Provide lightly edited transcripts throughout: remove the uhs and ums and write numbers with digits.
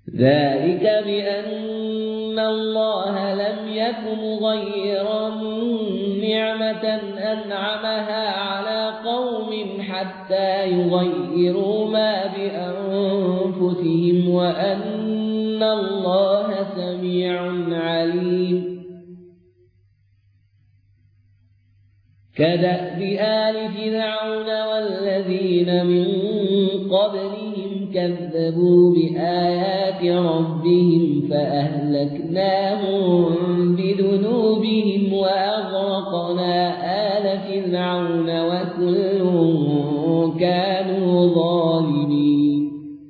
ذلك بأن الله لم يك مغيرا نعمة أنعمها على قوم حتى يغيروا ما بأنفسهم وأن الله سميع عليم كدأب آل فرعون والذين من قبلهم كذبوا بآيات ربهم فأهلكناهم بذنوبهم وأغرقنا آل فرعون وكل كانوا ظالمين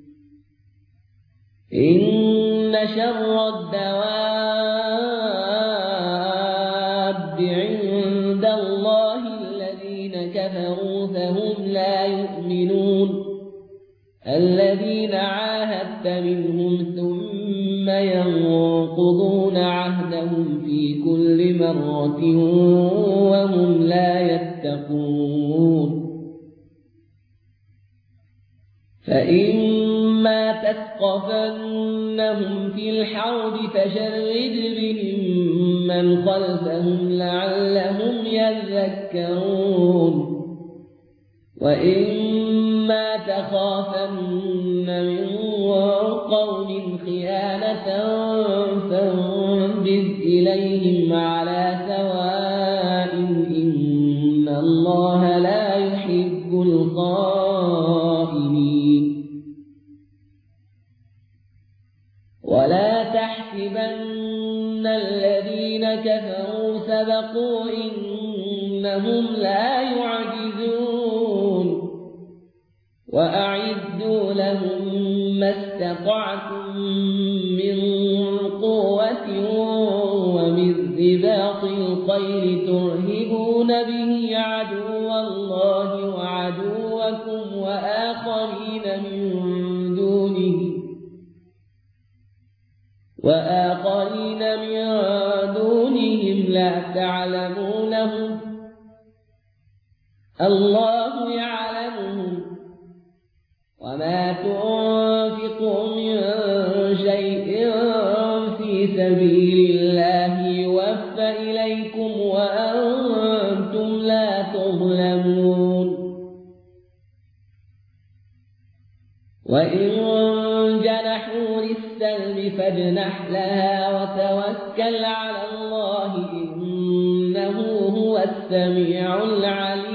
إن شر الدواب عند الله الذين كفروا فهم لا يؤمنون الذين عاهدت منهم ثم ينقضون عهدهم في كل مرة وهم لا يتقون فإما تثقفنهم في الحرب فشرد بهم من خلفهم لعلهم يذكرون وإما تخافن من قوم خيانة فانبذ إليهم على سواء إن الله لا يحب الخائنين ولا تحسبن الذين كفروا سبقوا إنهم لا يعجزون وأعدوا لهم ما استطعتم من قوة ومن رباط الخيل ترهبون به عدو الله وعدوكم وآخرين من دونهم لا تعلمونهم الله يعلمهم وما تنفقوا من شيء في سبيل الله يوفى إليكم وأنتم لا تظلمون وإن جنحوا للسلم فاجنح لها وتوكل على الله إنه هو السميع العليم